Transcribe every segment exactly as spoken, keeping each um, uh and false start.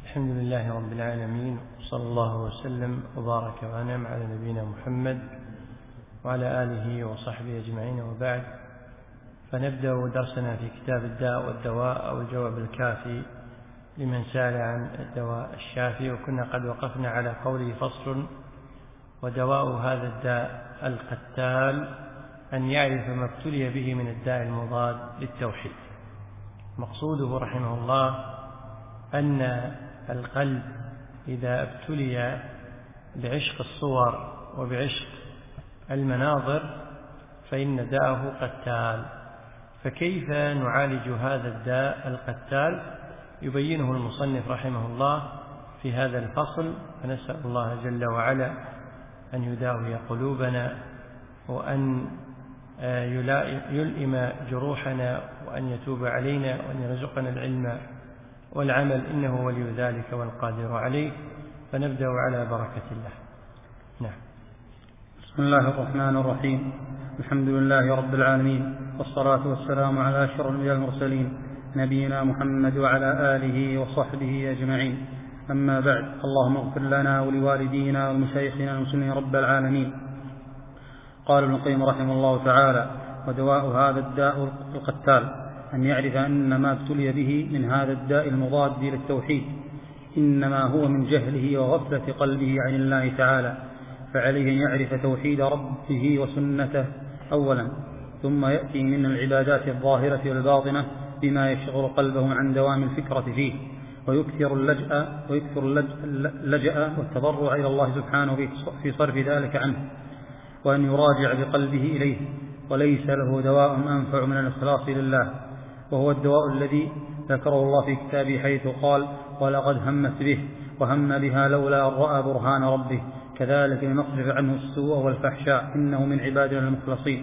الحمد لله رب العالمين، صلى الله وسلم وبارك وأنعم على نبينا محمد وعلى آله وصحبه أجمعين، وبعد. فنبدأ درسنا في كتاب الداء والدواء أو الجواب الكافي لمن سأل عن الدواء الشافي، وكنا قد وقفنا على قوله: فصل: ودواء هذا الداء القتال أن يعرف ما ابتلي به من الداء المضاد للتوحيد. مقصوده رحمه الله أن القلب إذا ابتلي بعشق الصور وبعشق المناظر فإن داءه قتال. فكيف نعالج هذا الداء القتال؟ يبينه المصنف رحمه الله في هذا الفصل، فنسأل الله جل وعلا أن يداوي قلوبنا، وأن يلئم جروحنا، وأن يتوب علينا، وأن يرزقنا العلم والعمل، إنه ولي ذلك والقادر عليه. فنبدأ على بركة الله. نعم. بسم الله الرحمن الرحيم. الحمد لله رب العالمين، والصلاة والسلام على أشرف الأنبياء المرسلين نبينا محمد وعلى آله وصحبه أجمعين. أما بعد، اللهم اغفر لنا ولوالدينا ومشايخنا المسلمين رب العالمين. قال ابن القيم رحمه الله تعالى: ودواء هذا الداء القتال أن يعرف أن ما ابتلي به من هذا الداء المضاد للتوحيد إنما هو من جهله وغفلة قلبه عن الله تعالى، فعليه أن يعرف توحيد ربه وسنته أولا، ثم يأتي من العبادات الظاهرة والباطنة بما يشغل قلبه عن دوام الفكرة فيه، ويكثر اللجأ ويكثر اللجأ والتضرع إلى الله سبحانه في صرف ذلك عنه، وأن يراجع بقلبه إليه. وليس له دواء أنفع من الإخلاص لله، وهو الدواء الذي ذكره الله في كتابه حيث قال: ولقد همت به وهم بها لولا أن رأى برهان ربه كذلك لنصرف عنه السوء والفحشاء إنه من عبادنا المخلصين.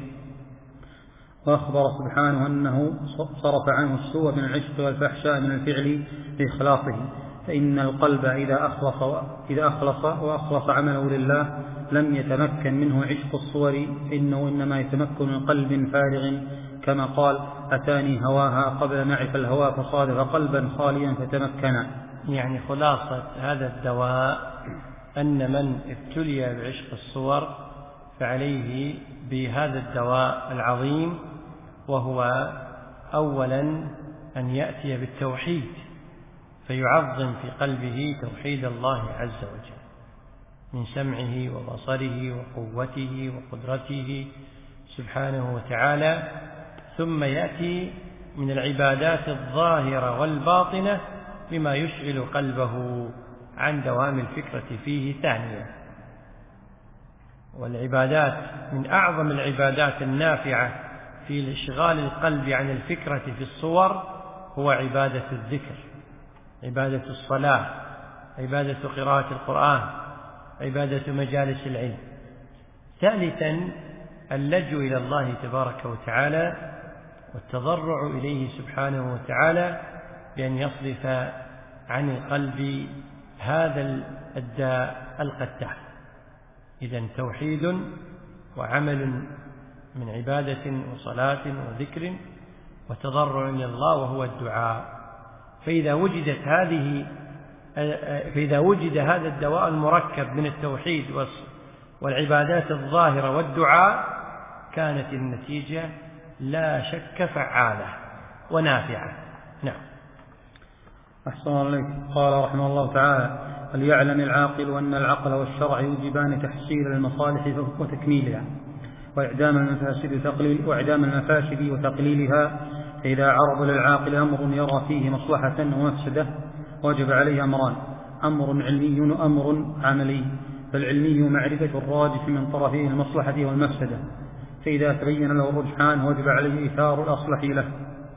وأخبر سبحانه أنه صرف عنه السوء من العشق والفحشاء من الفعل لإخلاصه، فإن القلب إذا أخلص, إذا أخلص وأخلص عمله لله لم يتمكن منه عشق الصور، فإنه إنما يتمكن من قلب فارغ، كما قال: أتاني هواها قبل نعرف الهوى فصادف قلبا خاليا فتمكنا. يعني خلاصة هذا الدواء أن من ابتلي بعشق الصور فعليه بهذا الدواء العظيم، وهو أولا أن يأتي بالتوحيد، فيعظم في قلبه توحيد الله عز وجل من سمعه وبصره وقوته وقدرته سبحانه وتعالى، ثم يأتي من العبادات الظاهرة والباطنة بما يشغل قلبه عن دوام الفكرة فيه ثانيا. والعبادات من أعظم العبادات النافعة في إشغال القلب عن الفكرة في الصور هو عبادة الذكر، عبادة الصلاة، عبادة قراءة القرآن، عبادة مجالس العلم. ثالثا اللجوء إلى الله تبارك وتعالى والتضرع إليه سبحانه وتعالى بأن يصرف عن القلب هذا الداء القتال. إذن توحيد وعمل من عبادة وصلاة وذكر وتضرع إلى الله وهو الدعاء. فإذا وجدت هذه فإذا وجد هذا الدواء المركب من التوحيد والعبادات الظاهرة والدعاء كانت النتيجة لا شك فعالة ونافعة. نعم. أحسن عليك. قال رحمه الله تعالى: وليعلم العاقل أن العقل والشرع يوجبان تحصيل المصالح وتكميلها، وإعدام المفاسد تقليل وإعدام المفاسد وتقليلها. فإذا عرض للعاقل أمر يرى فيه مصلحة ومفسدة وجب عليه أمران: أمر علمي وأمر عملي. فالعلمي معرفة الراجح من طرفه المصلحة والمفسدة، فإذا تبين له الرجحان وجب عليه إثار الأصلح له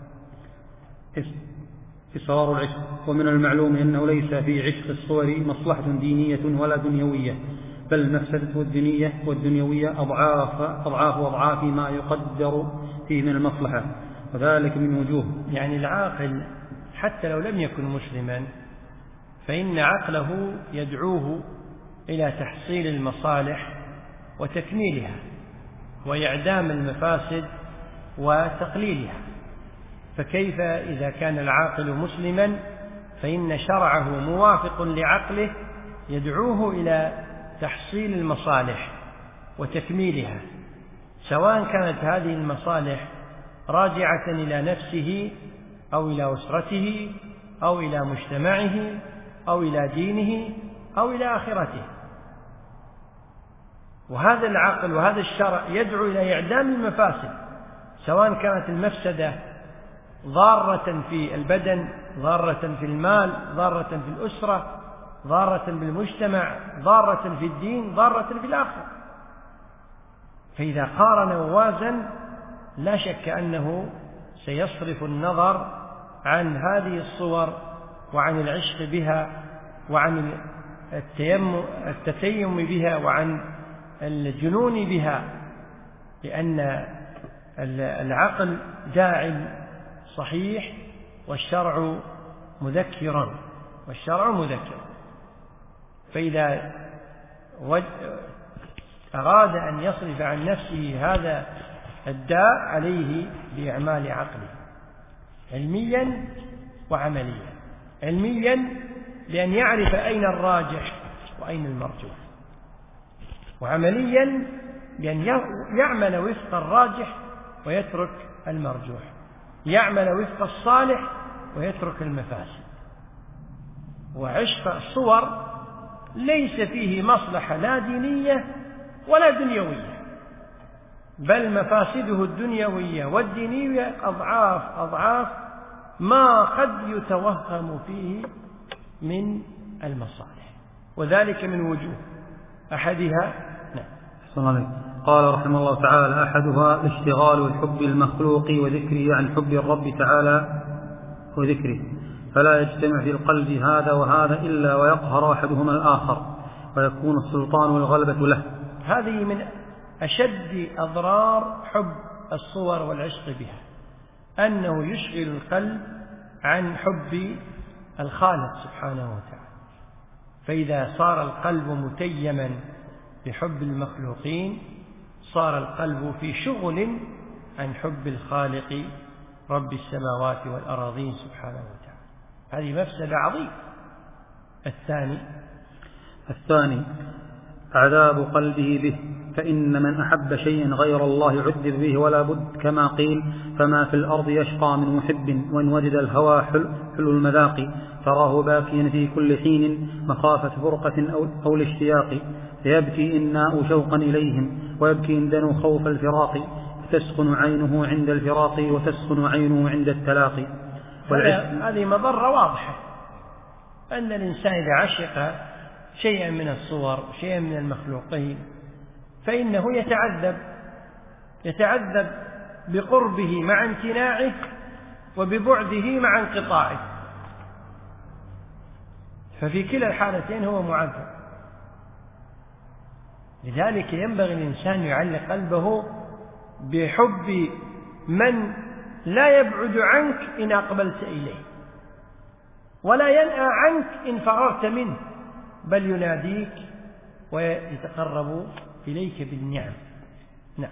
إصرار العشق. ومن المعلوم أنه ليس في عشق الصور مصلحة دينية ولا دنيوية، بل المفسدة الدينية والدنيوية أضعاف أضعاف أضعاف ما يقدر فيه من المصلحة، وذلك من وجوه. يعني العاقل حتى لو لم يكن مسلما فإن عقله يدعوه إلى تحصيل المصالح وتكميلها وإعدام المفاسد وتقليلها. فكيف إذا كان العاقل مسلما فإن شرعه موافق لعقله يدعوه إلى تحصيل المصالح وتكميلها، سواء كانت هذه المصالح راجعة إلى نفسه أو إلى أسرته أو إلى مجتمعه أو إلى دينه أو إلى آخرته. وهذا العقل وهذا الشرع يدعو إلى إعدام المفاسد، سواء كانت المفسدة ضارة في البدن، ضارة في المال، ضارة في الأسرة، ضارة بالمجتمع، ضارة في الدين، ضارة في الآخرة. فإذا قارن ووازن لا شك أنه سيصرف النظر عن هذه الصور وعن العشق بها وعن التتيم بها وعن الجنون بها، لأن العقل داع صحيح والشرع مذكر والشرع مذكر. فإذا أراد أن يصرف عن نفسه هذا الداء عليه بإعمال عقله علميا وعمليا. علميا بأن يعرف أين الراجح وأين المرجوح، وعمليا بأن يعمل وفق الراجح ويترك المرجوح، يعمل وفق الصالح ويترك المفاسد. وعشق الصور ليس فيه مصلحة لا دينية ولا دنيوية، بل مفاسده الدنيوية والدينية أضعاف أضعاف ما قد يتوهم فيه من المصالح، وذلك من وجوه. أحدها نعم. قال رحمه الله تعالى: أحدها الاشتغال بالحب المخلوق وذكره عن حب الرب تعالى وذكره، فلا يجتمع في القلب هذا وهذا إلا ويقهر أحدهما الآخر ويكون السلطان والغلبة له. هذه من أشد أضرار حب الصور والعشق بها، أنه يشغل القلب عن حب الخالق سبحانه وتعالى. فإذا صار القلب متيما بحب المخلوقين صار القلب في شغل عن حب الخالق رب السماوات والأراضين سبحانه وتعالى. هذه مفسدة عظيمة. الثاني الثاني عذاب قلبه به، فإن من أحب شيئا غير الله عذب به ولا بد، كما قيل: فما في الأرض يشقى من محب وإن وجد الهوى حلو, حلو المذاق، تراه باكيا في كل حين مخافة فرقة أو, أو الاشتياق، فيبكي إناء شوقا إليهم ويبكي إندن خوف الفراق، فتسخن عينه عند الفراق وتسخن عينه عند التلاقي. هذه مضرة واضحة، أن الإنسان إذا عشق شيئا من الصور شيئا من المخلوقين فإنه يتعذب يتعذب بقربه مع امتناعه وببعده مع انقطاعه، ففي كلا الحالتين هو معذب. لذلك ينبغي الإنسان يعلق قلبه بحب من لا يبعد عنك إن أقبلت إليه، ولا ينأى عنك إن فررت منه، بل يناديك ويتقرب إليك بالنعم. نعم.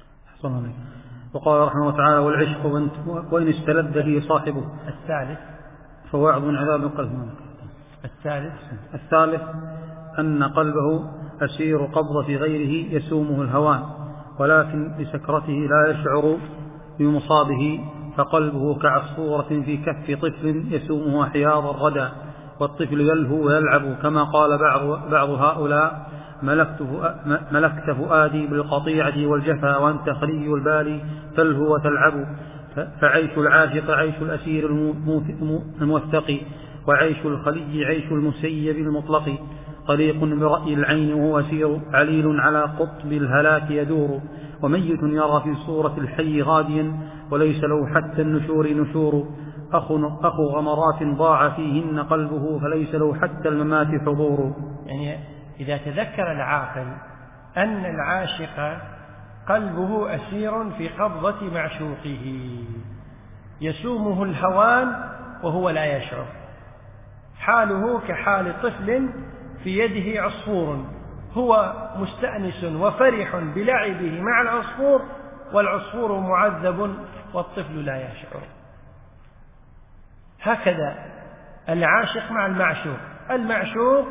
وقال رحمه الله تعالى: والعشق وإن استلذ به صاحبه. الثالث فواعظ من عذاب القلب. الثالث الثالث أن قلبه أسير قبضة غيره يسومه الهوان، ولكن بسكرته لا يشعر بمصابه، فقلبه كعصفورة في كف طفل يسومه حياض الردى، والطفل يلهو ويلعب، كما قال بعض, بعض هؤلاء: ملكت فؤادي بالقطيعة والجفا وأنت خلي البال تلهو وتلعب. فعيش العاشق عيش الأسير الموثق، وعيش الخلي عيش المسيب المطلق، طريق برأي العين وهو سير، عليل على قطب الهلاك يدور، وميت يرى في صورة الحي غاديا وليس له حتى النشور نشور، أخو, أخو غمرات ضاع فيهن قلبه فليس له حتى الممات حضور. يعني إذا تذكر العاقل أن العاشق قلبه أسير في قبضة معشوقه يسومه الهوان وهو لا يشعر، حاله كحال طفل في يده عصفور، هو مستأنس وفرح بلعبه مع العصفور والعصفور معذب والطفل لا يشعر. هكذا العاشق مع المعشوق. المعشوق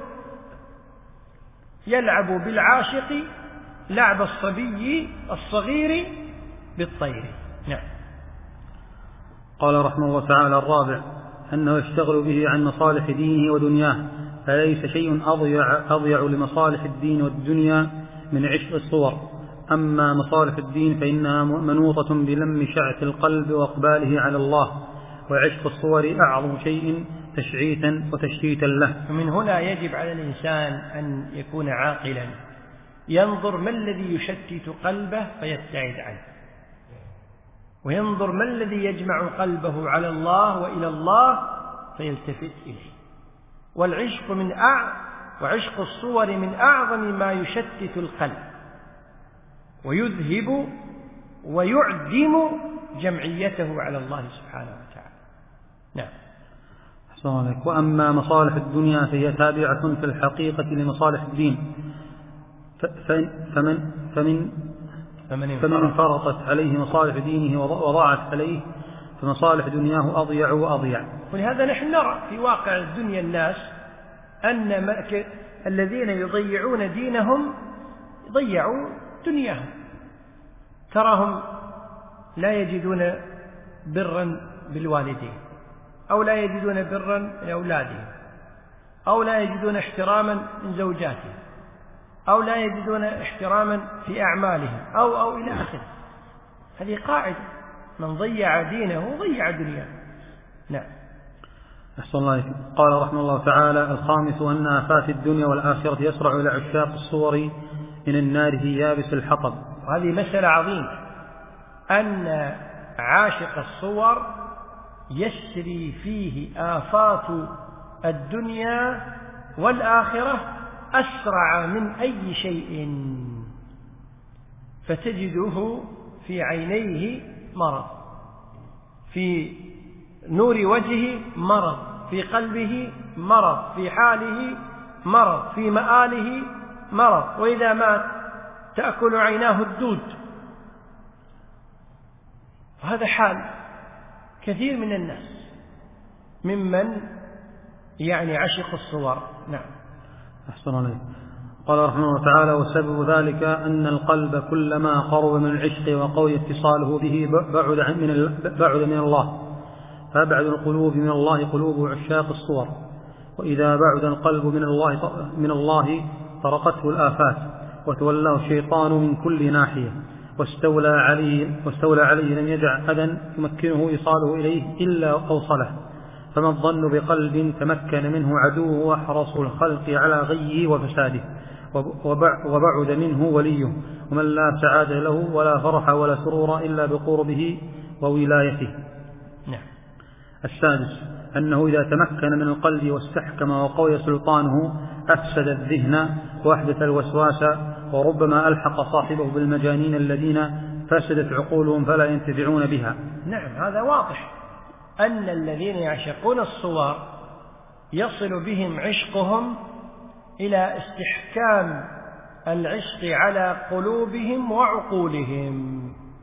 يلعب بالعاشق لعب الصبي الصغير بالطير. نعم. قال رحمه الله تعالى: الرابع أنه يشتغل به عن مصالح دينه ودنياه، فليس شيء أضيع, أضيع لمصالح الدين والدنيا من عشق الصور. أما مصالح الدين فإنها منوطة بلم شعث القلب وإقباله على الله، وعشق الصور أعظم شيء تشعيثا وتشتيتا له. ومن هنا يجب على الإنسان أن يكون عاقلا، ينظر ما الذي يشتت قلبه فيبتعد عنه، وينظر ما الذي يجمع قلبه على الله وإلى الله فيلتفت إليه. والعشق من أع وعشق الصور من أعظم ما يشتت القلب ويذهب ويعدم جمعيته على الله سبحانه وتعالى. نعم. وأما مصالح الدنيا فهي تابعة في الحقيقة لمصالح الدين، فمن فمن فمن انفرطت عليه مصالح دينه وضاعت عليه فمصالح دنياه أضيع وأضيع. ولهذا نحن نرى في واقع الدنيا الناس أن الذين يضيعون دينهم يضيعوا دنياهم. تراهم لا يجدون برا بالوالدين، أو لا يجدون برا لأولادهم، أو لا يجدون احتراما من زوجاتهم، أو لا يجدون احتراما في أعمالهم، أو أو إلى آخره. هذه قاعدة: من ضيع دينه ضيع دنياه. نعم. أحسن الله عليكم. قال رحمه الله تعالى: الخامس أن آفات الدنيا والآخرة يسرع إلى عشاق الصور من النار في يابس الحطب. وهذه مسألة عظيمة، أن عاشق الصور يسري فيه آفات الدنيا والآخرة أسرع من أي شيء، فتجده في عينيه مرض، في نور وجهه مرض، في قلبه مرض، في حاله مرض، في مآله مرض، وإذا مات تأكل عيناه الدود. وهذا حال كثير من الناس ممن يعني عشق الصور. نعم. أحسن عليك. قال رحمه الله تعالى: وسبب ذلك أن القلب كلما قرب من العشق وقوي اتصاله به بعد من بعد من الله، فأبعد القلوب من الله قلوب عشاق الصور، وإذا بعد القلب من الله من الله طرقته الآفات وتولاه الشيطان من كل ناحية واستولى عليه واستولى عليه لم يدع أذى يمكنه إيصاله إليه إلا أوصله. فما الظن بقلب تمكن منه عدوه وأحرص الخلق على غيه وفساده، وبعد منه وليه، ومن لا سعادة له ولا فرح ولا سرور إلا بقربه وولايته. نعم. السادس أنه إذا تمكن من القلب واستحكم وقوي سلطانه أفسد الذهن وأحدث الوسواس، وربما ألحق صاحبه بالمجانين الذين فسدت عقولهم فلا ينتفعون بها. نعم، هذا واضح أن الذين يعشقون الصور يصل بهم عشقهم إلى استحكام العشق على قلوبهم وعقولهم،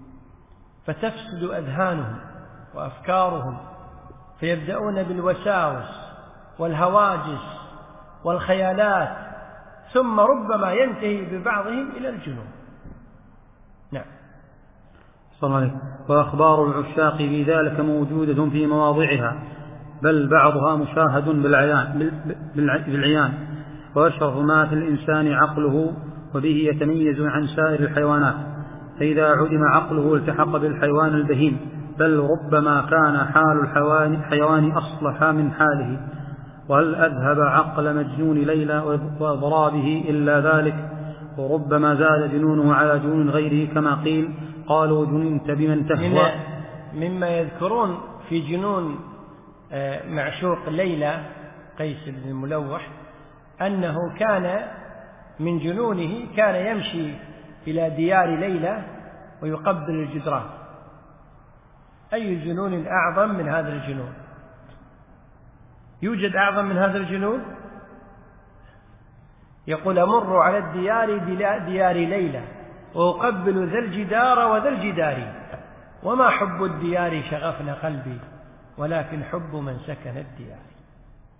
فتفسد أذهانهم وأفكارهم، فيبدأون بالوساوس والهواجس والخيالات، ثم ربما ينتهي ببعضهم إلى الجنون. نعم. صلى الله عليه. وأخبار العشاق في ذلك موجودة في مواضعها، بل بعضها مشاهد بالعيان, بالعيان وأشرف ما في الإنسان عقله، وبه يتميز عن سائر الحيوانات، فإذا عدم عقله التحق بالحيوان البهيم، بل ربما كان حال الحيوان أصلح من حاله. وهل أذهب عقل مجنون ليلى وإضرابه إلا ذلك، وربما زاد جنونه على جنون غيره كما قيل: قالوا جننت بمن تهوى. مما يذكرون في جنون معشوق ليلى قيس بن الملوح أنه كان من جنونه كان يمشي إلى ديار ليلى ويقبل الجدران. أي جنون أعظم من هذا الجنون؟ يوجد أعظم من هذا الجنون؟ يقول: أمر على الديار ديار ليلى وأقبل ذا الجدار وذا الجدار، وما حب الديار شغفنا قلبي، ولكن حب من سكن الديار.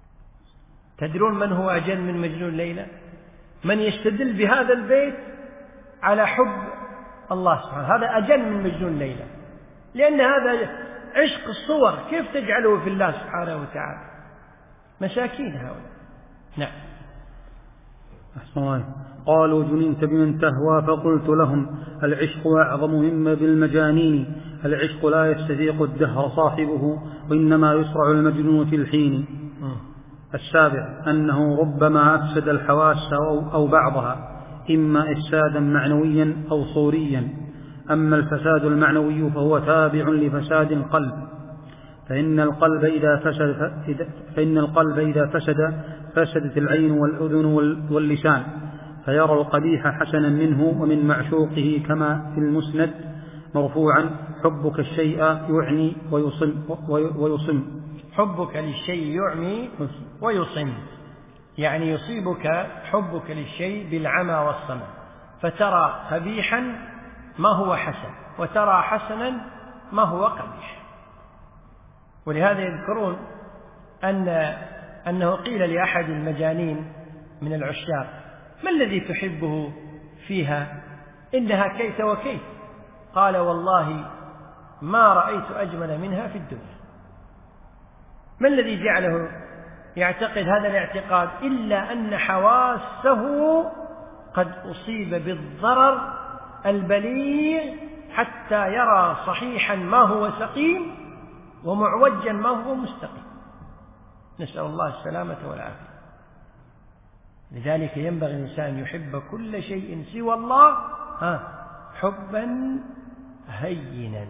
تدرون من هو أجل من مجنون ليلى؟ من يستدل بهذا البيت على حب الله سبحانه، هذا أجل من مجنون ليلى، لأن هذا عشق الصور، كيف تجعله في الله سبحانه وتعالى؟ مساكين هؤلاء. نعم. أحسن الله. قالوا جننت بمن تهوى فقلت لهم العشق أعظم مما بالمجانين، العشق لا يستذيق الدهر صاحبه وإنما يسرع المجنون في الحين. السابع أنه ربما أفسد الحواس أو بعضها، إما إفسادا معنويا أو صوريا. أما الفساد المعنوي فهو تابع لفساد القلب، فإن القلب إذا فسد فإن القلب إذا فسد فسدت العين والأذن واللسان، فيرى القبيح حسنا منه ومن معشوقه، كما في المسند مرفوعا حبك الشيء يعني ويصم ويصم حبك للشيء يعمي ويصم، يعني يصيبك حبك للشيء بالعمى والصمم، فترى قبيحا ما هو حسن وترى حسنا ما هو قبيح. ولهذا يذكرون أن أنه قيل لأحد المجانين من العشاق: ما الذي تحبه فيها؟ إنها كيت وكيت. قال: والله ما رأيت أجمل منها في الدنيا. ما الذي جعله يعتقد هذا الاعتقاد؟ إلا أن حواسه قد أصيب بالضرر البليغ حتى يرى صحيحا ما هو سقيم ومعوجا ما هو مستقيم، نسأل الله السلامة والعافية. لذلك ينبغي الإنسان يحب كل شيء سوى الله ها حبا هينا.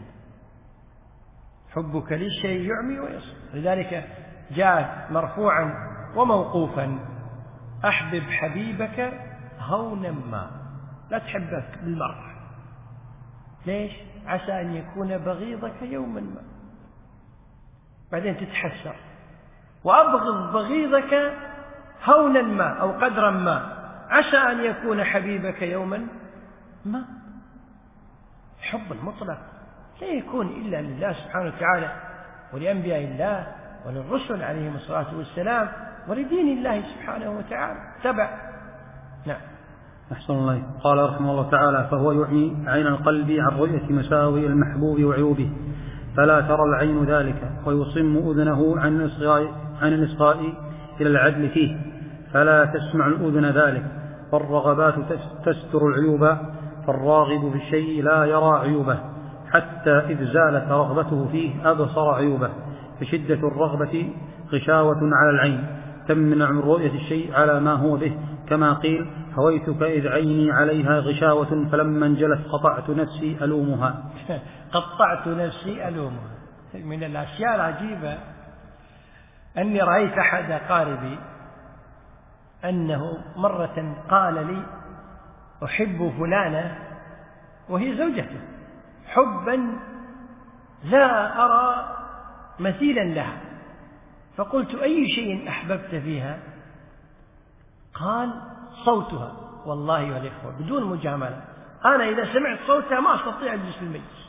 حبك للشيء يعمي ويصم. لذلك جاء مرفوعا وموقوفا: أحبب حبيبك هونا ما، لا تحبك بالمرة. ليش؟ عسى أن يكون بغيضك يوما ما، بعدين تتحسر. وأبغض بغيضك هونا ما أو قدرا ما، عسى أن يكون حبيبك يوما ما. الحب المطلق لا يكون إلا لله سبحانه وتعالى ولأنبياء الله وللرسل عليهم الصلاة والسلام ولدين الله سبحانه وتعالى تبع. نعم. أحسن الله. قال رحمه الله تعالى: فهو يعمي عين القلب عن رؤية مساوي المحبوب وعيوبه، فلا ترى العين ذلك، ويصم أذنه عن الإصغاء عن الإصغاء إلى العدل فيه، فلا تسمع الأذن ذلك. والرغبات تستر العيوب، فالراغب في الشيء لا يرى عيوبه، حتى إذ زالت رغبته فيه أبصر عيوبه. فشدة الرغبة غشاوة على العين تمنع من رؤية الشيء على ما هو به، كما قيل: هويتك إذ عيني عليها غشاوة فلما انجلت قطعت نفسي ألومها. قطعت نفسي ألومها. من الأشياء العجيبة أني رأيت أحد أقاربي أنه مرة قال لي: أحب فلانة، وهي زوجته، حبا لا أرى مثيلا لها. فقلت: أي شيء أحببت فيها؟ قال: صوتها. والله يا الإخوة بدون مجاملة، أنا إذا سمعت صوتها ما أستطيع أجلس في المجلس.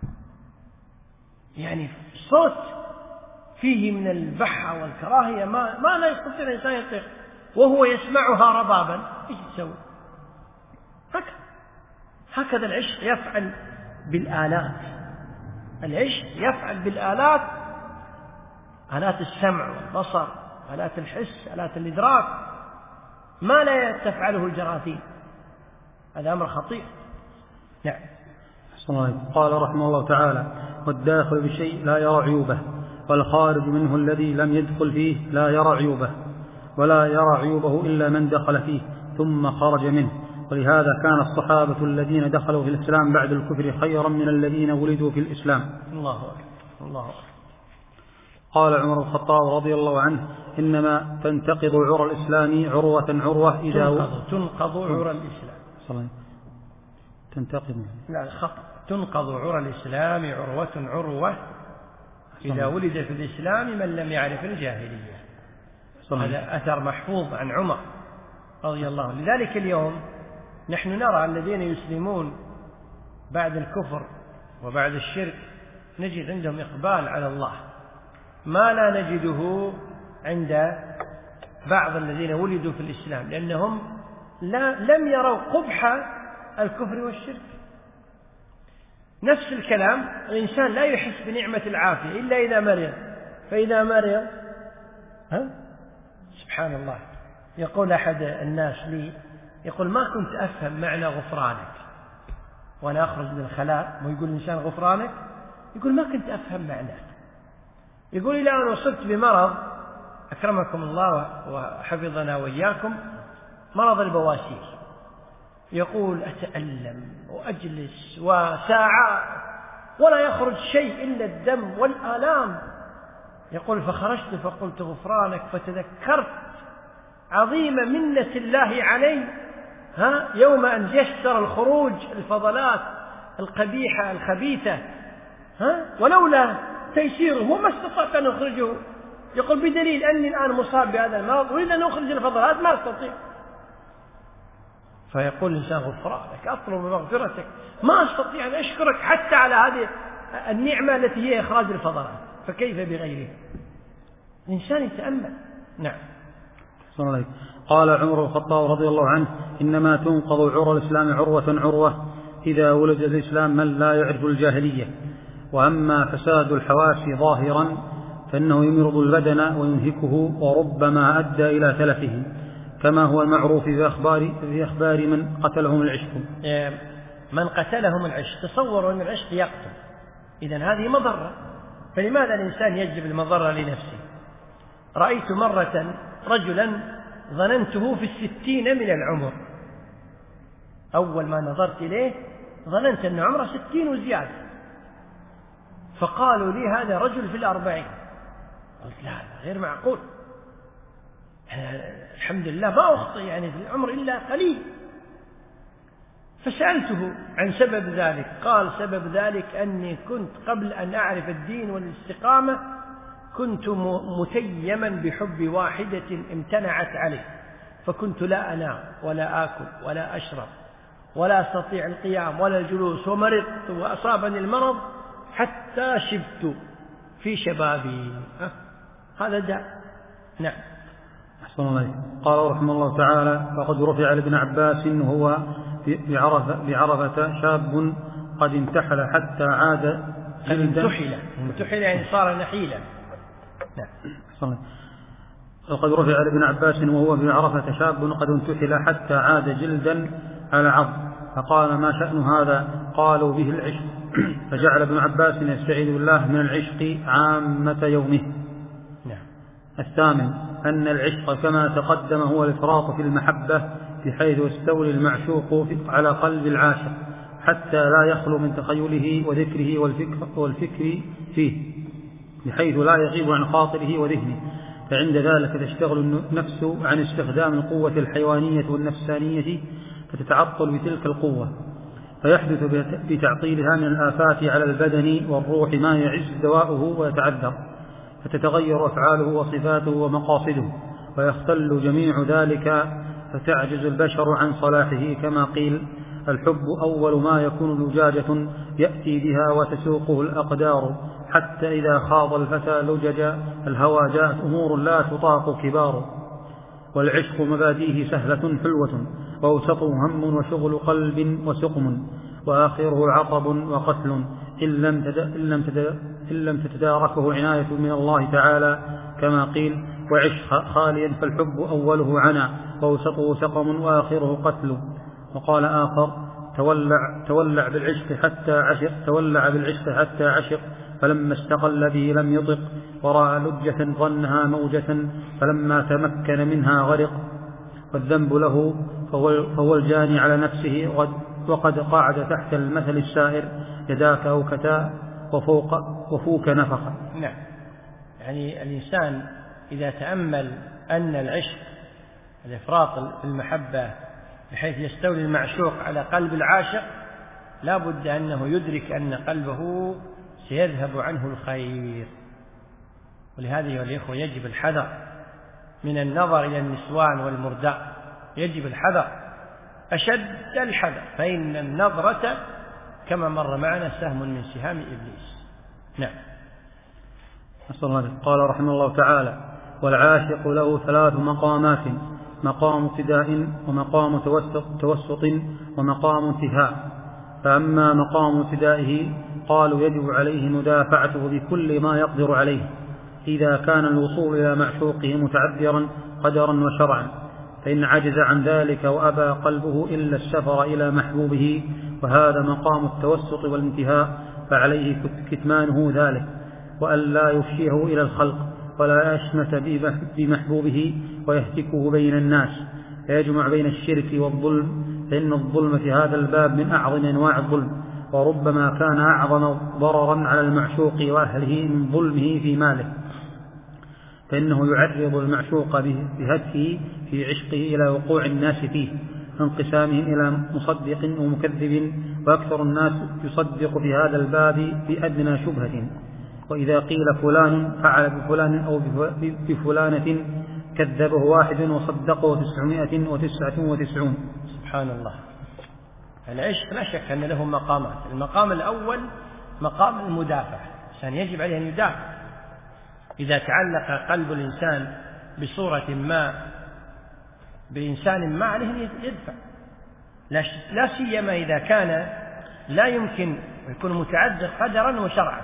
يعني صوت فيه من البحة والكراهية ما, ما لا يستطيع الإنسان يطيق، وهو يسمعها ربابا. إيش تسوي؟ هكذا هكذا العشق يفعل بالآلات. العشق يفعل بالآلات، آلات السمع والبصر، آلات الحس، آلات الإدراك، ما لا تفعله الجراثيم. هذا أمر خطير. نعم. قال رحمه الله تعالى: والداخل بالشيء لا يرى عيوبه، والخارج منه الذي لم يدخل فيه لا يرى عيوبه، ولا يرى عيوبه إلا من دخل فيه ثم خرج منه. ولهذا كان الصحابة الذين دخلوا في الإسلام بعد الكفر خيرا من الذين ولدوا في الإسلام. الله أكبر. الله أكبر. قال عمر الخطاب رضي الله عنه: إنما تنتقض عرى الإسلام عروة عروة إذا تنقض, تنقض عرى الإسلام صلي. تنتقض لا خطأ. تنقض عرى الإسلام عروة عروة إذا ولد في الإسلام من لم يعرف الجاهلية. هذا أثر محفوظ عن عمر رضي الله عنه. لذلك اليوم نحن نرى الذين يسلمون بعد الكفر وبعد الشرك نجد عندهم إقبال على الله ما لا نجده عند بعض الذين ولدوا في الإسلام، لأنهم لا لم يروا قبح الكفر والشرك. نفس الكلام، الإنسان لا يحس بنعمة العافية إلا إذا مرض، فإذا مرض ها؟ سبحان الله، يقول أحد الناس لي، يقول ما كنت أفهم معنى غفرانك وأنا أخرج من الخلاء، ويقول الإنسان غفرانك، يقول ما كنت أفهم معناه. يقول إلى أن أصبت بمرض أكرمكم الله وحفظنا وإياكم، مرض البواسير. يقول أتألم وأجلس وساعات ولا يخرج شيء إلا الدم والآلام. يقول فخرجت فقلت غفرانك، فتذكرت عظيم منة الله علي ها يوم أن يسر الخروج الفضلات القبيحة الخبيثة ها ولولا تيسيره وما استطعت أن أخرجه. يقول بدليل أني الآن مصاب بهذا المرض أريد أن أخرج الفضلات ما أستطيع. فيقول الإنسان غفرانك، أطلب مغفرتك، ما أستطيع أن أشكرك حتى على هذه النعمة التي هي إخراج الفضلات، فكيف بغيرها؟ الإنسان يتأمل. نعم. صلى الله عليه. قال عمر بن الخطاب رضي الله عنه إنما تنقض عرى الإسلام عروة عروة إذا ولد الإسلام من لا يعرف الجاهلية، وأما فساد الحواس ظاهرا فإنه يمرض البدن وينهكه وربما أدى إلى تلفه، كما هو المعروف في أخبار, في أخبار من قتلهم العشق. من قتلهم العشق، تصوروا أن العشق يقتل، إذن هذه مضرة، فلماذا الإنسان يجلب المضرة لنفسه؟ رأيت مرة رجلا ظننته في الستين من العمر، أول ما نظرت إليه ظننت أن عمره ستين وزيادة، فقالوا لي هذا رجل في الأربعين. قلت لا غير معقول، الحمد لله ما أخطئ يعني في العمر إلا قليل. فسألته عن سبب ذلك، قال سبب ذلك أني كنت قبل أن أعرف الدين والاستقامة كنت متيما بحب واحدة امتنعت عليه، فكنت لا أنام ولا آكل ولا أشرب ولا أستطيع القيام ولا الجلوس، ومرضت وأصابني المرض حتى شبت في شبابي. أه؟ هذا داء. نعم. أحسن الله. قال رحمه الله تعالى فقد رفع لابن عباس وهو بعرفة, بعرفة شاب قد انتحل حتى عاد جلدا. انتحل انتحل يعني صار نحيلا. نعم. وقد رفع لابن عباس وهو بعرفة شاب قد انتحل حتى عاد جلدا على عظم، فقال ما شأن هذا؟ قالوا به العشق، فجعل ابن عباس يستعيذ بالله من العشق عامة يومه. نعم. الثامن أن العشق كما تقدم هو الإفراط في المحبة بحيث يستولي المعشوق على قلب العاشق حتى لا يخلو من تخيله وذكره والفكر, والفكر فيه، بحيث لا يغيب عن خاطره وذهنه، فعند ذلك تشتغل النفس عن استخدام القوة الحيوانية والنفسانية فتتعطل بتلك القوة، فيحدث بتعطيلها من الآفات على البدن والروح ما يعز دواؤه ويتعذر، فتتغير أفعاله وصفاته ومقاصده ويختل جميع ذلك، فتعجز البشر عن صلاحه، كما قيل الحب أول ما يكون لجاجة يأتي بها وتسوقه الأقدار، حتى إذا خاض الفتى لجج الهوى جاءت أمور لا تطاق كبار. والعشق مباديه سهلة حلوة وأوسطه هم وشغل قلب وسقم، وآخره عطب وقتل إن لم, تد... إن, لم تد... إن لم تتداركه عناية من الله تعالى، كما قيل وعش خاليا فالحب أوله عنا وأوسطه سقم وآخره قتل. وقال آخر تولع, تولع بالعشق حتى عشق تولع بالعشق حتى عشق فلما استقل به لم يطق، ورأى لجة ظنها موجة فلما تمكن منها غرق، والذنب له فهو الجاني على نفسه، وقد قعد تحت المثل السائر يداك أو كتا وفوق وفوك نفخ. نعم. يعني الإنسان إذا تأمل أن العشق الإفراط في المحبة بحيث يستولي المعشوق على قلب العاشق، لا بد أنه يدرك أن قلبه سيذهب عنه الخير. ولهذا يا الإخوة يجب الحذر من النظر إلى النسوان والمرداء، يجب الحذر أشد الحذر، فإن النظرة كما مر معنا سهم من سهام إبليس. نعم. قال رحمه الله تعالى والعاشق له ثلاث مقامات: مقام ابتداء، ومقام توسط، ومقام انتهاء. فأما مقام ابتدائه قالوا يجب عليه مدافعته بكل ما يقدر عليه إذا كان الوصول إلى معشوقه متعذرا قدرا وشرعا، فإن عجز عن ذلك وأبى قلبه إلا السفر إلى محبوبه، وهذا مقام التوسط والانتهاء، فعليه كتمانه ذلك، وأن لا يفشيه إلى الخلق، ولا يشمت بمحبوبه ويهتكه بين الناس، فيجمع بين الشرك والظلم، فإن الظلم في هذا الباب من أعظم أنواع الظلم، وربما كان أعظم ضررا على المعشوق وأهله من ظلمه في ماله، فإنه يعرض المعشوق بهتكه في عشقه إلى وقوع الناس فيه، انقسامهم إلى مصدق ومكذب، وأكثر الناس يصدق في هذا الباب بأدنى شبهة. وإذا قيل فلان فعل بفلان أو بفلانة كذبه واحد وصدقه تسعمائة وتسعة وتسعون. سبحان الله. العشق لا شك أن له مقامات. المقام الأول مقام المدافع، الإنسان يجب عليه أن يدافع. إذا تعلق قلب الإنسان بصورة ما بإنسان ما عليه أن يدفع، لا سيما إذا كان لا يمكن يكون متعذر قدرا وشرعا.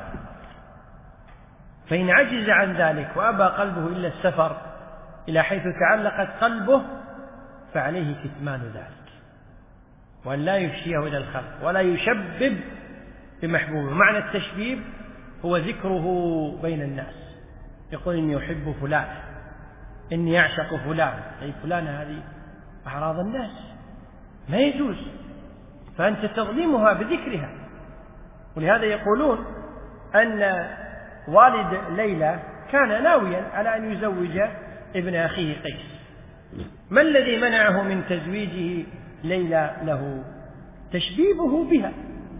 فإن عجز عن ذلك وأبى قلبه إلا السفر إلى حيث تعلقت قلبه فعليه كتمان ذلك، وأن لا يفشيه إلى الخلق، ولا يشبب بمحبوبه. معنى التشبيب هو ذكره بين الناس، يقول إني أحب فلان، إني أعشق فلان. أي فلان هذه أعراض الناس ما يجوز، فأنت تظلمها بذكرها. ولهذا يقولون أن والد ليلى كان ناويا على أن يزوج ابن أخيه قيس. ما الذي منعه من تزويجه ليلى له؟ تشبيبه بها،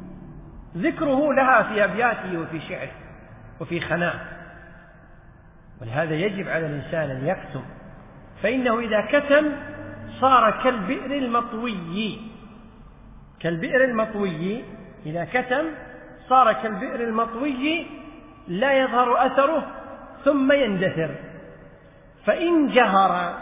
ذكره لها في أبياته وفي شعره وفي خناه. ولهذا يجب على الإنسان أن يكتم، فإنه إذا كتم صار كالبئر المطوي. كالبئر المطوي إذا كتم صار كالبئر المطوي لا يظهر أثره ثم يندثر. فإن جهر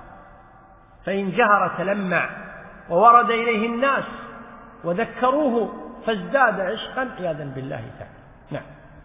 فإن جهر تلمع وورد إليه الناس وذكروه فازداد عشقا عياذا بالله تعالى. نعم.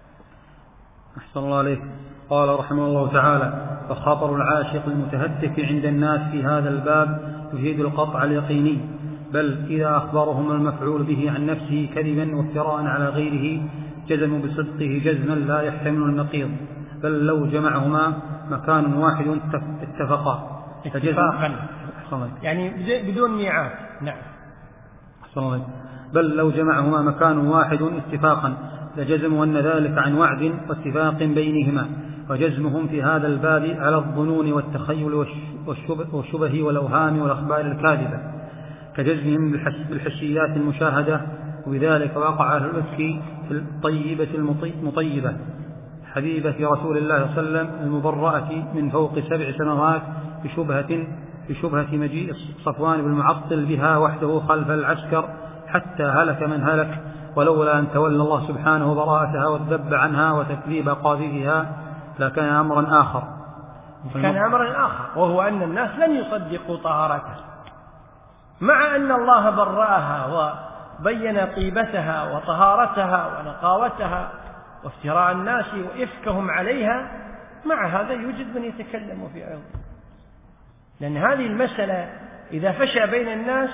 أحسن الله عليك. قال رحمه الله تعالى: فخطر العاشق المتهتك عند الناس في هذا الباب يفيد القطع اليقيني، بل إذا أخبرهم المفعول به عن نفسه كذبا وافتراء على غيره جزموا بصدقه جزما لا يحتمل النقيض، بل لو جمعهما مكان واحد اتفقا اتفاقا يعني بدون ميعاد. نعم. أحسن الله. بل لو جمعهما مكان واحد اتفاقا لجزموا أن ذلك عن وعد واتفاق بينهما، وجزمهم في هذا الباب على الظنون والتخيل والشبه والأوهام والأخبار الكاذبة، كجزمهم بالحسيات المشاهدة. وبذلك وقع أهل الإفك في الطيبة المطيبة حبيبة رسول الله صلى الله عليه وسلم المبرأة من فوق سبع سماوات بشبهة بشبهة مجيء صفوان بن المعطل بها وحده خلف العسكر حتى هلك من هلك، ولولا أن تولى الله سبحانه براءتها والذب عنها وتكذيب قاذفها لكان أمرا آخر. كان أمرا آخر وهو أن الناس لن يصدقوا طهارتها، مع أن الله برأها وبين طيبتها وطهارتها ونقاوتها وافتراء الناس وإفكهم عليها. مع هذا يوجد من يتكلم في عرضه، لأن هذه المسألة إذا فشى بين الناس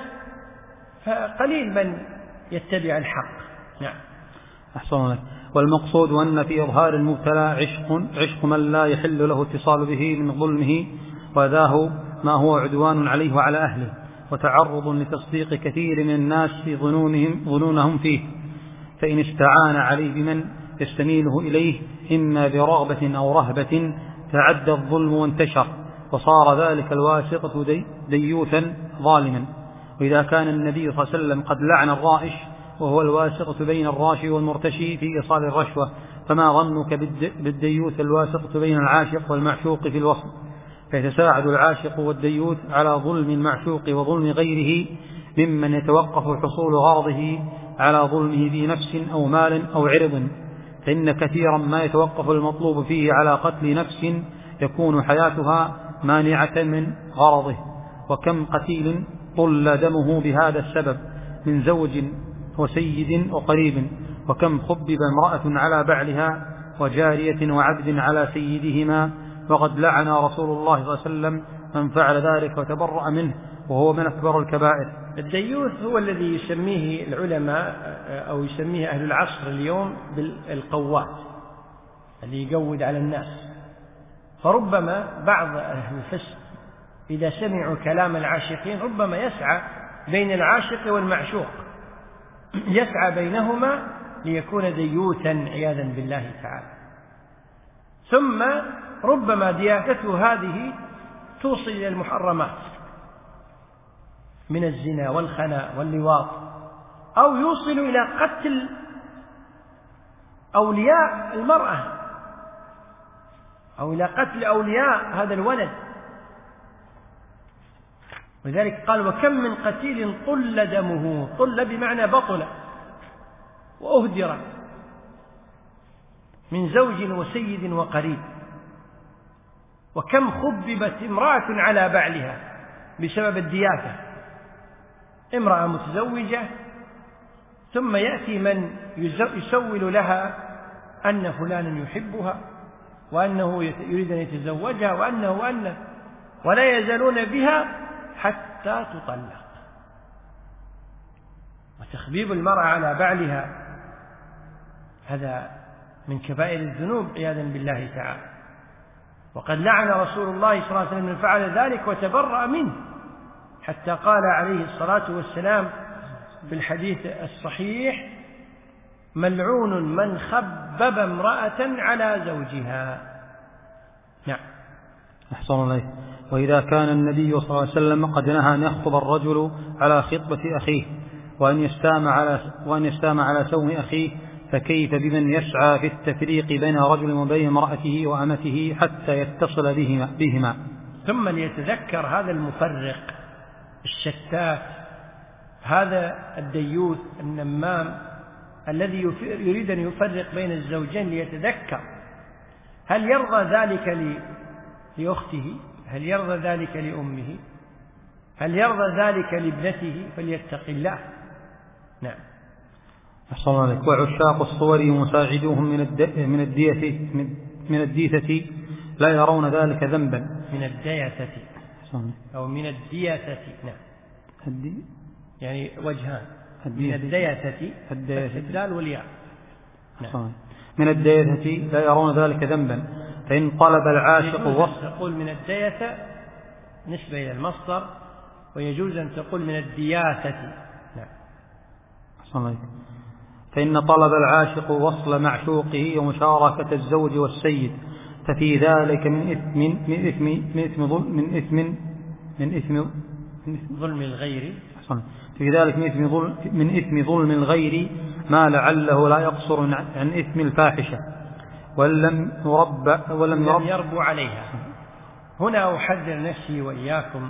فقليل من يتبع الحق. نعم. أحسن الله. والمقصود أن في إظهار المبتلى عشق عشق من لا يحل له اتصال به من ظلمه وذاه ما هو عدوان عليه وعلى أهله، وتعرض لتصديق كثير من الناس في ظنونهم, ظنونهم فيه، فإن استعان عليه بمن يستميله إليه إما برغبة أو رهبة تعدى الظلم وانتشر، وصار ذلك الواسطة دي ديوثا ظالما. وإذا كان النبي صلى الله عليه وسلم قد لعن الرائش وهو الواسطة بين الراشي والمرتشي في إيصال الرشوة، فما ظنك بالديوث الواسطة بين العاشق والمعشوق في الوصل؟ فيتساعد العاشق والديوث على ظلم المعشوق وظلم غيره ممن يتوقف حصول غرضه على ظلمه في نفس أو مال أو عرض، فإن كثيرا ما يتوقف المطلوب فيه على قتل نفس يكون حياتها مانعة من غرضه. وكم قتيل طل دمه بهذا السبب من زوج وسيد وقريب، وكم خبب امرأة على بعلها وجارية وعبد على سيدهما، وقد لعن رسول الله صلى الله عليه وسلم من فعل ذلك وتبرأ منه، وهو من أكبر الكبائر. الديوث هو الذي يسميه العلماء أو يسميه أهل العصر اليوم بالقوات، اللي يقود على الناس. فربما بعض أهل الفسق إذا سمعوا كلام العاشقين ربما يسعى بين العاشق والمعشوق، يسعى بينهما ليكون ديوثا عياذا بالله تعالى. ثم ربما دياثته هذه توصل إلى المحرمات من الزنا والخناء واللواط، أو يوصل إلى قتل أولياء المرأة، أو إلى قتل أولياء هذا الولد. ولذلك قال: وكم من قتيل طل دمه. طل بمعنى بطل وأهدر، من زوج وسيد وقريب. وكم خببت امرأة على بعلها بسبب الدياثة، امرأة متزوجة ثم يأتي من يسول لها أن فلانا يحبها وأنه يريد أن يتزوجها وأنه وأنه، ولا يزالون بها حتى تطلق. وتخبيب المرأة على بعلها هذا من كبائر الذنوب عياذا بالله تعالى. وقد لعن رسول الله صلى الله عليه وسلم من فعل ذلك وتبرأ منه، حتى قال عليه الصلاة والسلام في الحديث الصحيح: ملعون من خبب امرأة على زوجها. نعم. أحسن الله. وإذا كان النبي صلى الله عليه وسلم قد نهى أن يخطب الرجل على خطبة أخيه وأن يستام على وأن يستام على سوم أخيه، فكيف بمن يسعى في التفريق بين رجل وبين امرأته وأمته حتى يتصل بهما, بهما. ثم ليتذكر هذا المفرق الشتات، هذا الديوث النمام الذي يريد أن يفرق بين الزوجين، ليتذكر هل يرضى ذلك لأخته؟ هل يرضى ذلك لأمه؟ هل يرضى ذلك لابنته؟ فليتق الله. نعم. أحسن الله. وعشاق الصور مساعدوهم من من الدية من الديثة لا يرون ذلك ذنبا. من الديثة أو من الديثة. نعم. الدي يعني وجهان. الديثة. من الديثة الديثة الدال والياء. نعم. من الديثة لا يرون ذلك ذنبا، فإن طلب العاشق وصف. تقول من الديثة نسبة إلى المصدر، ويجوز أن تقول من الدياثة. نعم. أحسن الله. فإن طلب العاشق وصل معشوقه ومشاركة الزوج والسيد، ففي ذلك من إثم من إثم من إثم ظلم من إثم من إثم ظلم الغير. في ذلك من إثم ظلم من إثم ظلم الغير ما لعله لا يقصر عن إثم الفاحشة، ولم يرب ولم يرب يربو عليها. هنا أحذر نفسي وإياكم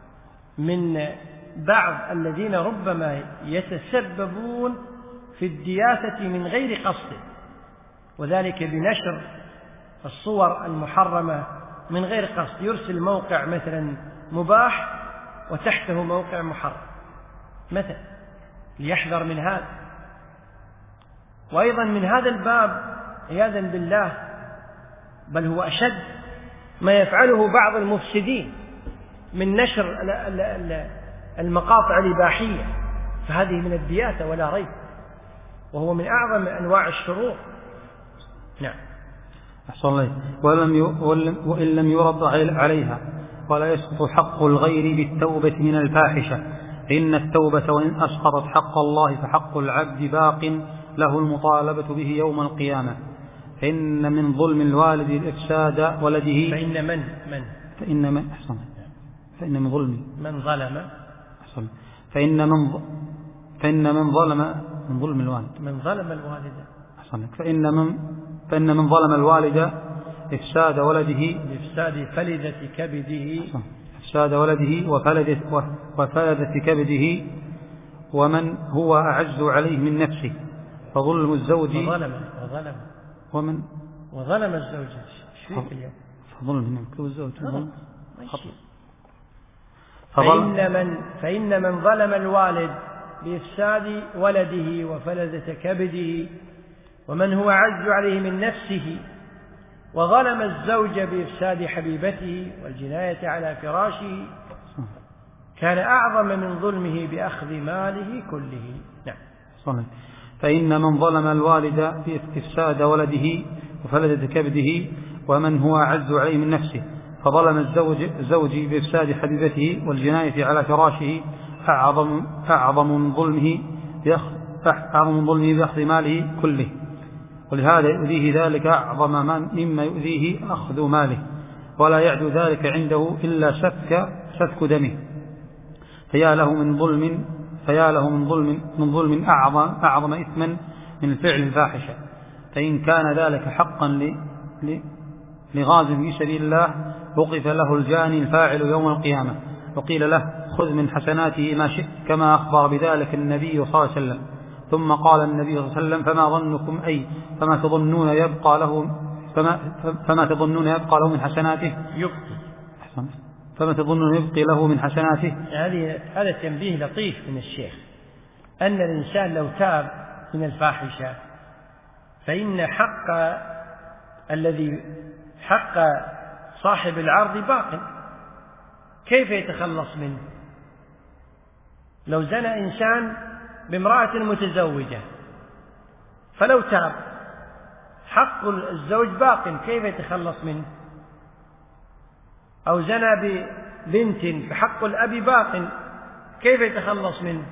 من بعض الذين ربما يتسببون في الدياثة من غير قصد، وذلك بنشر الصور المحرمة من غير قصد. يرسل موقع مثلا مباح وتحته موقع محرم مثلا، ليحذر من هذا. وأيضا من هذا الباب عياذا بالله، بل هو أشد، ما يفعله بعض المفسدين من نشر المقاطع الإباحية، فهذه من الدياثة ولا ريب، وهو من أعظم أنواع الشرور. نعم. أحسن الله. ولم وإن لم يرد عليها ولا يسقط حق الغير بالتوبة من الفاحشة، إن التوبة وإن أسقطت حق الله فحق العبد باق له المطالبة به يوم القيامة. فإن من ظلم الوالد الإفساد ولده. فإن من من فإن من أحسن فإن من ظلم من ظلم أحسن فإن من فإن من ظلم من ظلم الوالد من ظلم الوالد أحسن فإن من فإن من ظلم الوالد إفساد ولده إفساد فلذة كبده إفساد ولده وفلذة وفلذة كبده ومن هو أعز عليه من نفسه، فظلم الزوج وظلم وظلم ومن وظلم الزوج. شريك اليوم ظلم الزوج فإن من, فإن من ظلم الوالد بإفساد ولده وفلذة كبده ومن هو أعز عليه من نفسه، وظلم الزوج بإفساد حبيبته والجناية على فراشه، كان أعظم من ظلمه بأخذ ماله كله. نعم. صحيح. فإن من ظلم الوالد بإفساد ولده وفلذة كبده ومن هو أعز عليه من نفسه، فظلم الزوج, الزوج بإفساد حبيبته والجناية على فراشه أعظم, أعظم من ظلمه أعظم من ظلمه بأخذ ماله كله، ولهذا يؤذيه ذلك أعظم مما يؤذيه أخذ ماله، ولا يعدو ذلك عنده إلا سفك سفك دمه. فيا له من ظلم فيا له من ظلم من ظلم أعظم أعظم إثما من الفعل الفاحشة. فإن كان ذلك حقا ل لغاز في سبيل الله وقف له الجاني الفاعل يوم القيامة وقيل له خذ من حسناته ما شئت، كما أخبر بذلك النبي صلى الله عليه وسلم. ثم قال النبي صلى الله عليه وسلم فما ظنكم أي فما تظنون يبقى له فما, فما تظنون يبقى له من حسناته يبقى فما تظنون يبقي له من حسناته. هذه هذا تنبيه لطيف من الشيخ، أن الإنسان لو تاب من الفاحشة فإن حق الذي حق صاحب العرض باق، كيف يتخلص منه؟ لو زنى إنسان بامرأة متزوجة فلو تاب حق الزوج باق، كيف يتخلص منه؟ أو زنى ببنت فحق الأب باق، كيف يتخلص منه؟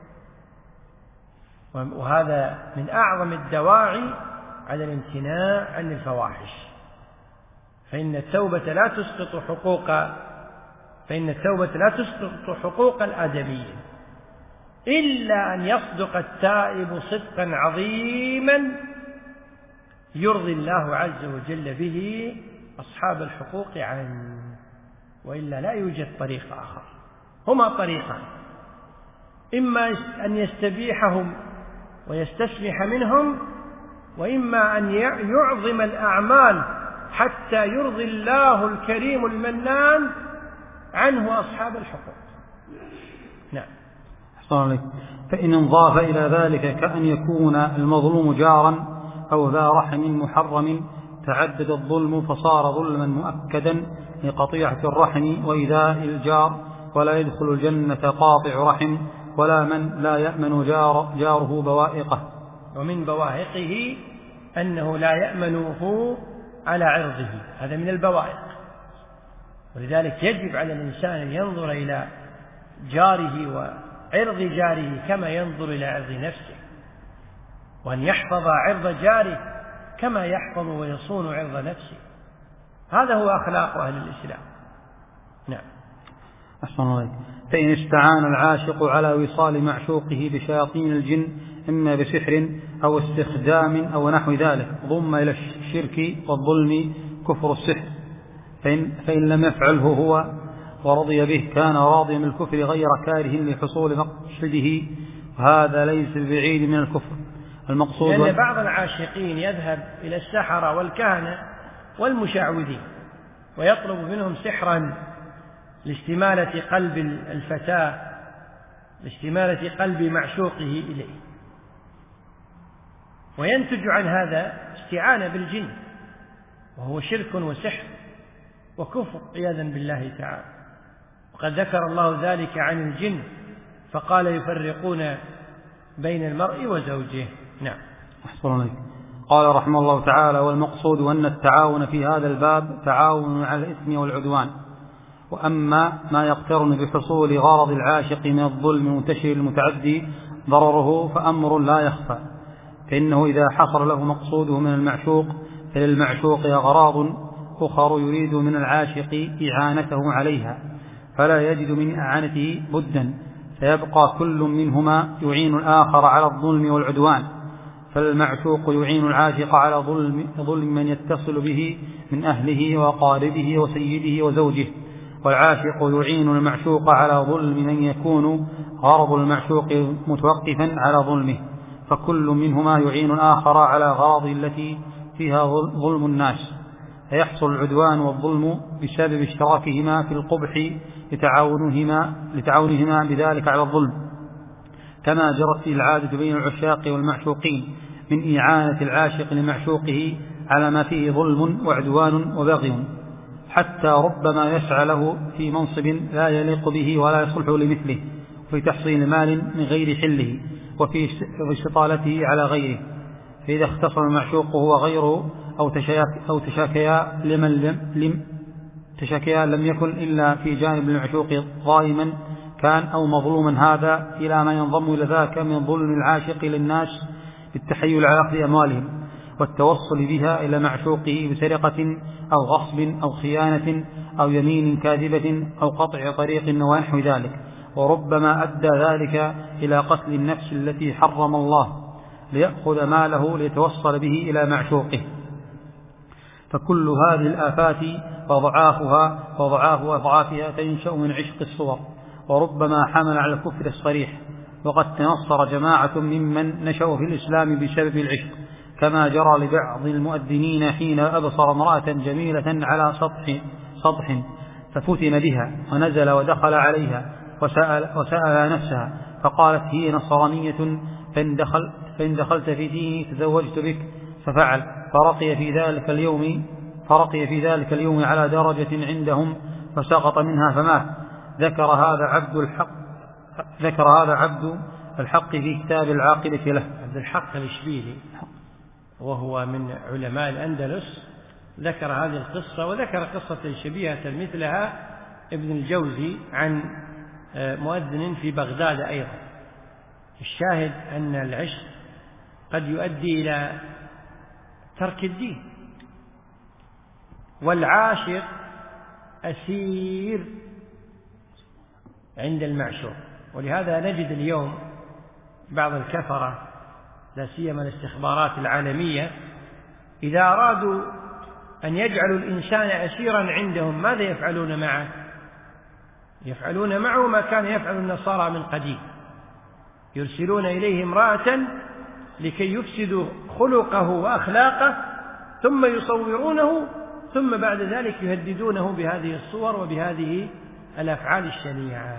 وهذا من أعظم الدواعي على الامتناع عن الفواحش. فإن التوبة لا تسقط حقوق فإن التوبة لا تسقط حقوق الآدميين إلا أن يصدق التائب صدقا عظيما يرضي الله عز وجل به أصحاب الحقوق عنه، وإلا لا يوجد طريق آخر. هما طريقان: إما أن يستبيحهم ويستسمح منهم، وإما أن يعظم الأعمال حتى يرضي الله الكريم المنان عنه أصحاب الحقوق. نعم. فإن انضاف إلى ذلك كأن يكون المظلوم جارا أو ذا رحم محرم تعدد الظلم فصار ظلما مؤكدا لقطيعة الرحم وإيذاء الجار، ولا يدخل الجنة قاطع رحم ولا من لا يأمن جار جاره بوائقه. ومن بوائقه أنه لا يأمنه على عرضه، هذا من البوائق. ولذلك يجب على الإنسان أن ينظر إلى جاره وعرض جاره كما ينظر إلى عرض نفسه، وأن يحفظ عرض جاره كما يحفظ ويصون عرض نفسه. هذا هو أخلاق أهل الإسلام. نعم. أحسن الله. فإن استعان العاشق على وصال معشوقه بشياطين الجن إما بسحر أو استخدام أو نحو ذلك ضم إلى الشرك والظلم كفر السحر. فإن, فإن لم يفعله هو ورضي به كان راضيا من الكفر غير كاره لحصول مقصده، وهذا ليس بعيد من الكفر المقصود. لأن بعض العاشقين يذهب إلى السحرة والكهنة والمشعوذين ويطلب منهم سحرا لاستمالة قلب الفتاة، لاستمالة قلب معشوقه إليه، وينتج عن هذا استعانة بالجن، وهو شرك وسحر وكفر عياذا بالله تعالى. وقد ذكر الله ذلك عن الجن فقال يفرقون بين المرء وزوجه. نعم. أحسن عليك. قال رحمه الله تعالى: والمقصود أن التعاون في هذا الباب تعاون على الإثم والعدوان. وأما ما يقترن بحصول غرض العاشق من الظلم المنتشر المتعدي ضرره فأمر لا يخفى، فإنه إذا حصل له مقصوده من المعشوق فللمعشوق أغراض أخر يريد من العاشق إعانته عليها، فلا يجد من إعانته بدا، فيبقى كل منهما يعين الآخر على الظلم والعدوان. فالمعشوق يعين العاشق على ظلم, ظلم من يتصل به من أهله وقاربه وسيده وزوجه، والعاشق يعين المعشوق على ظلم من يكون غرض المعشوق متوقفا على ظلمه، فكل منهما يعين الآخر على غرض التي فيها ظلم الناس. فيحصل العدوان والظلم بسبب اشتراكهما في القبح لتعاونهما, لتعاونهما بذلك على الظلم، كما جرت العادة بين العشاق والمعشوقين من إعانة العاشق لمعشوقه على ما فيه ظلم وعدوان وبغي، حتى ربما يسعى له في منصب لا يليق به ولا يصلح لمثله، وفي تحصيل مال من غير حله، وفي استطالته على غيره. فإذا اختصم معشوقه وغيره أو تشاكيا لمن لم, لم تشاكيا لم يكن إلا في جانب المعشوق ظالما كان أو مظلوما، هذا إلى ما ينضم إلى ذاك من ظلم العاشق للناس بالتحيل على أخذ أموالهم والتوصل بها إلى معشوقه بسرقة أو غصب أو خيانة أو يمين كاذبة أو قطع طريق ونحو ذلك، وربما أدى ذلك إلى قتل النفس التي حرم الله ليأخذ ماله ليتوصل به إلى معشوقه. فكل هذه الآفات وضعافها وضعاف أضعافها تنشأ من عشق الصور، وربما حمل على الكفر الصريح. وقد تنصر جماعة ممن نشأوا في الإسلام بسبب العشق، كما جرى لبعض المؤذنين حين أبصر امرأة جميلة على سطح, سطح ففتن بها ونزل ودخل عليها وسأل, وسأل نفسها فقالت هي نصرانية، فإن, دخل فإن دخلت في ديني تزوجت بك، ففعل، فرقي في ذلك اليوم فرقي في ذلك اليوم على درجة عندهم فسقط منها فمات. ذكر هذا عبد الحق ذكر هذا عبد الحق في كتاب العاقبة له. عبد الحق الإشبيلي وهو من علماء الأندلس ذكر هذه القصة، وذكر قصة شبيهة مثلها ابن الجوزي عن مؤذن في بغداد أيضا. الشاهد أن العشق قد يؤدي إلى ترك الدين، والعاشق أسير عند المعشوق. ولهذا نجد اليوم بعض الكفرة لا سيما الاستخبارات العالمية إذا أرادوا أن يجعلوا الإنسان أسيرا عندهم ماذا يفعلون معه؟ يفعلون معه ما كان يفعل النصارى من قديم، يرسلون إليه امرأة لكي يفسدوا خلقه وأخلاقه، ثم يصورونه، ثم بعد ذلك يهددونه بهذه الصور وبهذه الأفعال الشنيعة،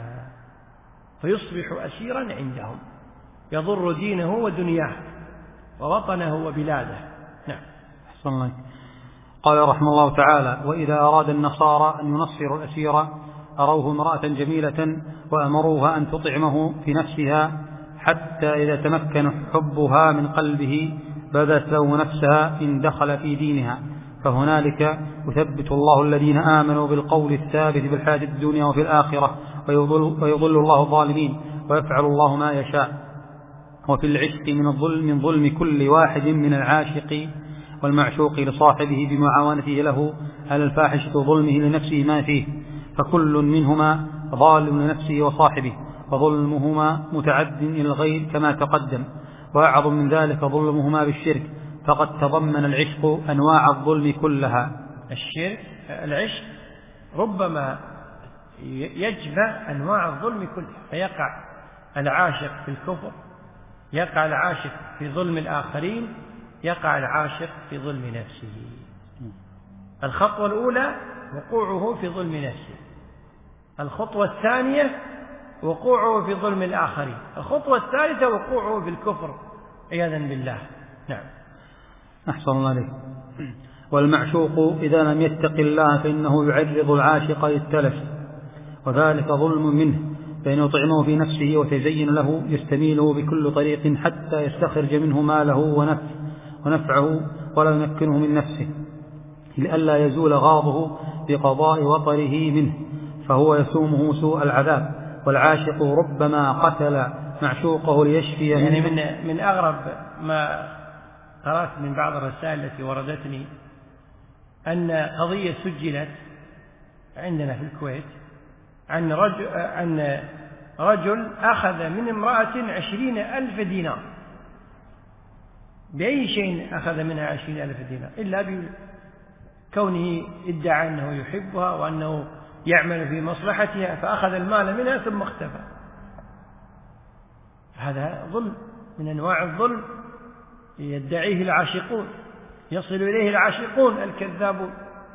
فيصبح أسيرا عندهم يضر دينه ودنياه ووطنه وبلاده. نعم. أحسن الله. قال رحمه الله تعالى: وإذا أراد النصارى أن ينصروا الأسير أروه امرأة جميلة وأمروها أن تطعمه في نفسها، حتى إذا تمكن حبها من قلبه بدت له نفسها إن دخل في دينها، فهنالك يثبت الله الذين آمنوا بالقول الثابت بالحياة الدنيا وفي الآخرة، ويضل, ويضل الله الظالمين، ويفعل الله ما يشاء. وفي العشق من الظلم من ظلم كل واحد من العاشق والمعشوق لصاحبه بمعاونته له على الفاحشة وظلمه لنفسه ما فيه، فكل منهما ظالم لنفسه وصاحبه، وظلمهما متعد إلى الغير كما تقدم. وأعظم من ذلك ظلمهما بالشرك، فقد تضمن العشق أنواع الظلم كلها. الشرك العشق ربما يجمع أنواع الظلم كلها، فيقع العاشق في الكفر، يقع العاشق في ظلم الآخرين، يقع العاشق في ظلم نفسه. الخطوة الأولى وقوعه في ظلم نفسه، الخطوة الثانية وقوعه في ظلم الآخرين، الخطوة الثالثة وقوعه في الكفر عياذا بالله. نعم. أحسن الله عليك. والمعشوق إذا لم يتق الله فإنه يعرض العاشق للتلف، وذلك ظلم منه، فإن يطعمه في نفسه وتزين له يستميله بكل طريق حتى يستخرج منه ماله ونفعه ولا يمكنه من نفسه، لئلا يزول غاضه بقضاء وطره منه، فهو يسومه سوء العذاب. والعاشق ربما قتل معشوقه ليشفي يعني من, من أغرب ما قرأت من بعض الرسائل التي وردتني أن قضية سجلت عندنا في الكويت عن رجل, عن رجل أخذ من امرأة عشرين ألف دينار. بأي شيء أخذ منها عشرين ألف دينار إلا بكونه ادعى أنه يحبها وأنه يعمل في مصلحتها، فأخذ المال منها ثم اختفى. هذا ظلم من أنواع الظلم يدعيه العاشقون، يصل إليه العاشقون الكذابون.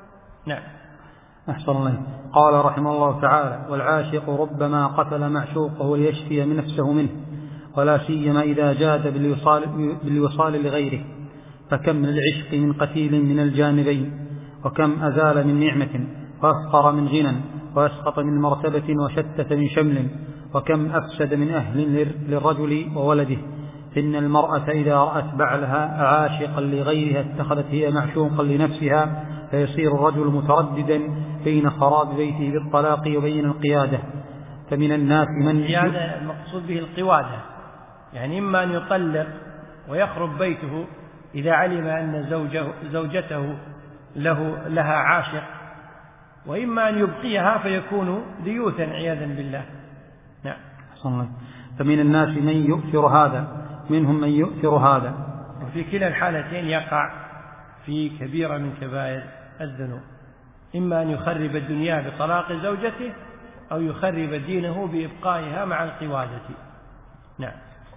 نعم. أحسن الله. قال رحمه الله تعالى: والعاشق ربما قتل معشوقه ليشفي من نفسه منه، ولا سيما إذا جاد بالوصال, بالوصال لغيره، فكم للعشق من قتيل من الجانبين، وكم أزال من نعمة وأفقر من غنى، وأسقط من مرتبة وشتت من شمل، وكم أفسد من أهل للرجل وولده. إن المرأة إذا رأت بعلها عاشقا لغيرها اتخذت هي معشوقا لنفسها، فيصير الرجل مترددا بين خراب بيته بالطلاق وبين القيادة. فمن الناس من هذا المقصود به القوادة، يعني إما أن يطلق ويخرب بيته إذا علم أن زوجه زوجته له لها عاشق، وإما أن يبقيها فيكون ديوثا عياذا بالله. نعم. فمن الناس من يؤثر هذا، منهم من يؤثر هذا، وفي كلا الحالتين يقع في كبيرة من كبائر الذنوب، إما أن يخرب الدنيا بطلاق زوجته أو يخرب دينه بإبقائها مع القوادة. نعم.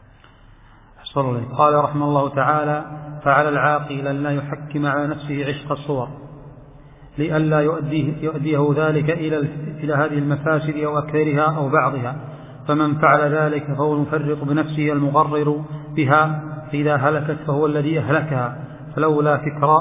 قال رحمه الله تعالى: فعلى العاقل أن لا يحكم على نفسه عشق الصور لئلا يؤديه, يؤديه ذلك إلى, إلى هذه المفاسد أو أكثرها أو بعضها، فمن فعل ذلك فهو المفرط بنفسه المغرر بها، فإذا هلكت فهو الذي أهلكها. فلولا,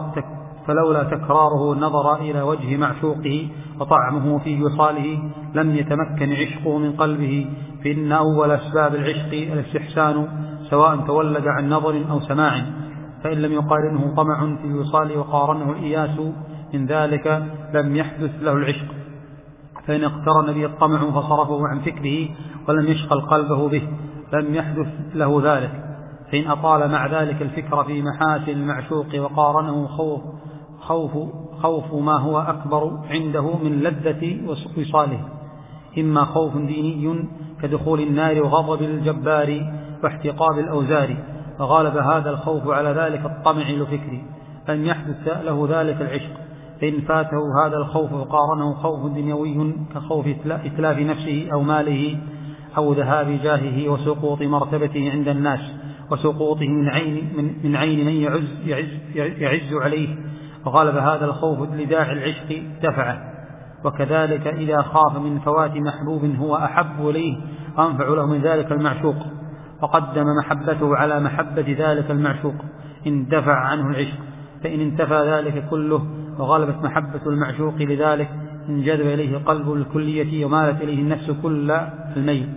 فلولا تكراره النظر إلى وجه معشوقه وطعمه في وصاله لم يتمكن عشقه من قلبه، فإن أول أسباب العشق الاستحسان، سواء تولد عن نظر أو سماع، فإن لم يقارنه طمع في الوصال وقارنه الإياس من ذلك لم يحدث له العشق. فإن اقترن به الطمع فصرفه عن فكره ولم يشغل قلبه به لم يحدث له ذلك. فإن أطال مع ذلك الفكر في محاسن المعشوق وقارنه خوف, خوف, خوف ما هو أكبر عنده من لذة وصاله، إما خوف ديني كدخول النار وغضب الجبار واحتقاب الأوزار، فغالب هذا الخوف على ذلك الطمع الفكري لم يحدث له ذلك العشق. فإن فاته هذا الخوف وقارنه خوف دنيوي كخوف إتلاف نفسه أو ماله أو ذهاب جاهه وسقوط مرتبته عند الناس وسقوطه من عين, من, من عين من يعز, يعز, يعز عليه، وغالب هذا الخوف لداعي العشق دفعه. وكذلك إذا خاف من فوات محبوب هو أحب إليه أنفع له من ذلك المعشوق وقدم محبته على محبة ذلك المعشوق اندفع عنه العشق. فإن انتفى ذلك كله وغلبت محبة المعشوق لذلك انجذب إليه قلب الكلية ومالت إليه النفس كل الميل.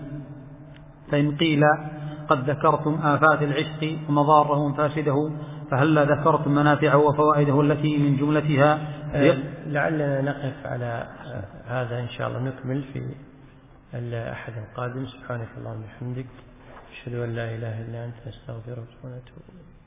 فإن قيل قد ذكرتم آفات العشق ومضاره ومفاسده فهلا ذكرتم منافعه وفوائده التي من جملتها. لعلنا نقف على هذا إن شاء الله، نكمل في الأحد القادم. سبحانك اللهم وبحمدك، أشهد أن لا إله إلا أنت، أستغفرك ونتوب إليك.